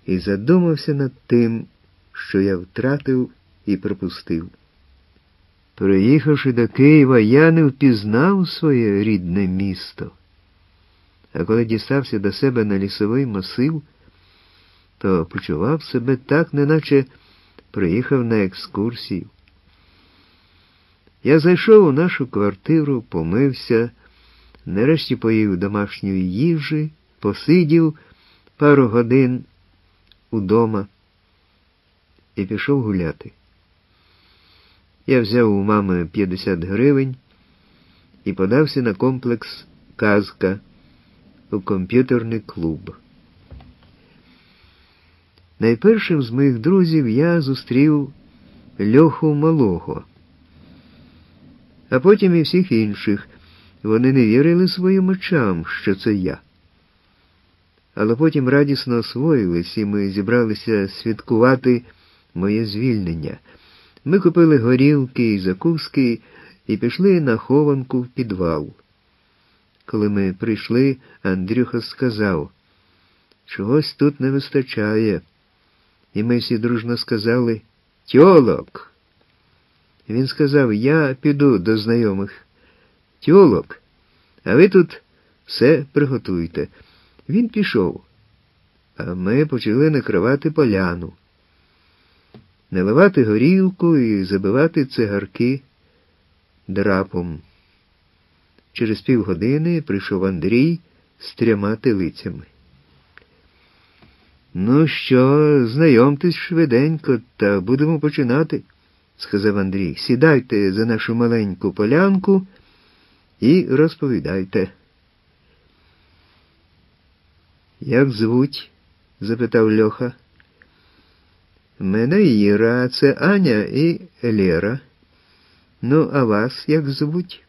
і задумався над тим, що я втратив і пропустив. Приїхавши до Києва, я не впізнав своє рідне місто. А коли дістався до себе на лісовий масив, то почував себе так, неначе приїхав на екскурсію. Я зайшов у нашу квартиру, помився, нарешті поїв домашньої їжі, посидів пару годин удома і пішов гуляти. Я взяв у мами 50 гривень і подався на комплекс «Казка» у комп'ютерний клуб. Найпершим з моїх друзів я зустрів Льоху Малого, а потім і всіх інших. Вони не вірили своїм очам, що це я. Але потім радісно освоїлись, і ми зібралися святкувати моє звільнення. Ми купили горілки і закуски і пішли на хованку в підвал. Коли ми прийшли, Андрюха сказав: «Чогось тут не вистачає». І ми всі дружно сказали: «Тьолок!» Він сказав: «Я піду до знайомих. Тьолок, а ви тут все приготуйте». Він пішов, а ми почали накривати поляну, наливати горілку і забивати цигарки драпом. Через півгодини прийшов Андрій з 3 телицями. «Ну що, знайомтесь швиденько, та будемо починати», – сказав Андрій. «Сідайте за нашу маленьку полянку і розповідайте». «Як звуть?» – запитав Льоха. «Мене Іра, це Аня і Лера. Ну, а вас як звуть?»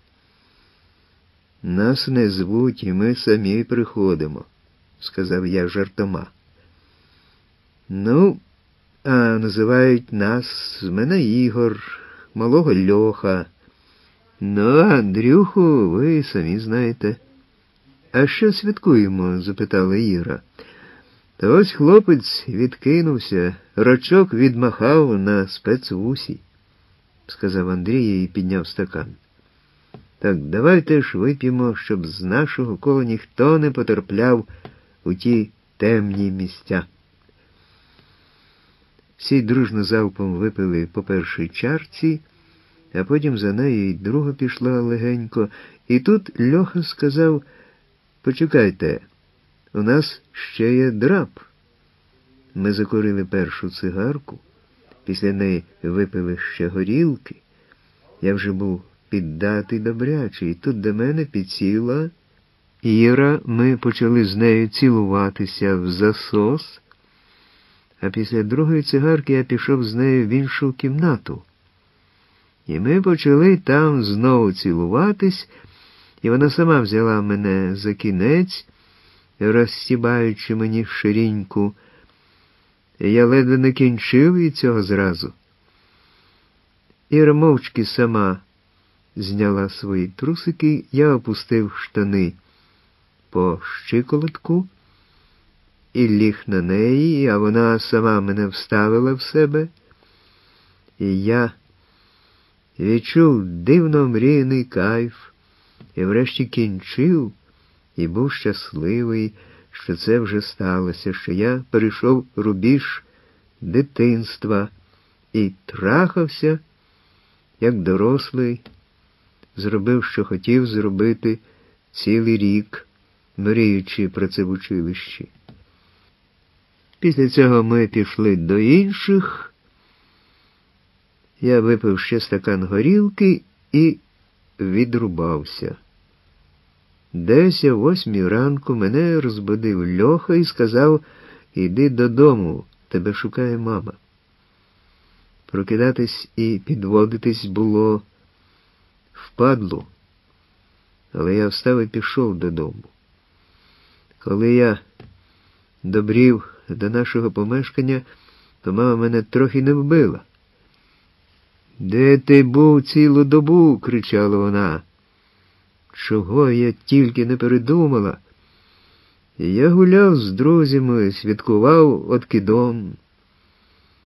«Нас не звуть, і ми самі приходимо», – сказав я жартома. «Ну, а називають нас, мене Ігор, малого Льоха. Ну, а Андрюху ви самі знаєте». «А що святкуємо?» – запитала Іра. «Та ось хлопець відкинувся, рочок відмахав на спецвусі», – сказав Андрій і підняв стакан. «Так давайте ж вип'ємо, щоб з нашого кола ніхто не потрапляв у ті темні місця». Всі дружно залпом випили по першій чарці, а потім за нею й друга пішла легенько. І тут Льоха сказав: «Почекайте, у нас ще є драп». Ми закурили першу цигарку, після неї випили ще горілки. Я вже був піддатий добрячий, і тут до мене підсіла Іра. Ми почали з нею цілуватися в засос, а після другої цигарки я пішов з нею в іншу кімнату. І ми почали там знову цілуватись, і вона сама взяла мене за кінець, розстібаючи мені шириньку. Я ледве не кінчив і цього зразу. Іра мовчки сама зняла свої трусики, я опустив штани по щиколотку і ліг на неї, а вона сама мене вставила в себе, і я відчув дивно мріяний кайф, і врешті кінчив, і був щасливий, що це вже сталося, що я перейшов рубіж дитинства і трахався, як дорослий, зробив, що хотів зробити цілий рік, мріючи про це в училищі. Після цього ми пішли до інших. Я випив ще стакан горілки і відрубався. Десь о 8 ранку мене розбудив Льоха і сказав: «Іди додому, тебе шукає мама». Прокидатись і підводитись було впадлу, але я встав і пішов додому. Коли я добрів до нашого помешкання, то мама мене трохи не вбила. «Де ти був цілу добу?» – кричала вона. Чого я тільки не передумала. Я гуляв з друзями, святкував откидон.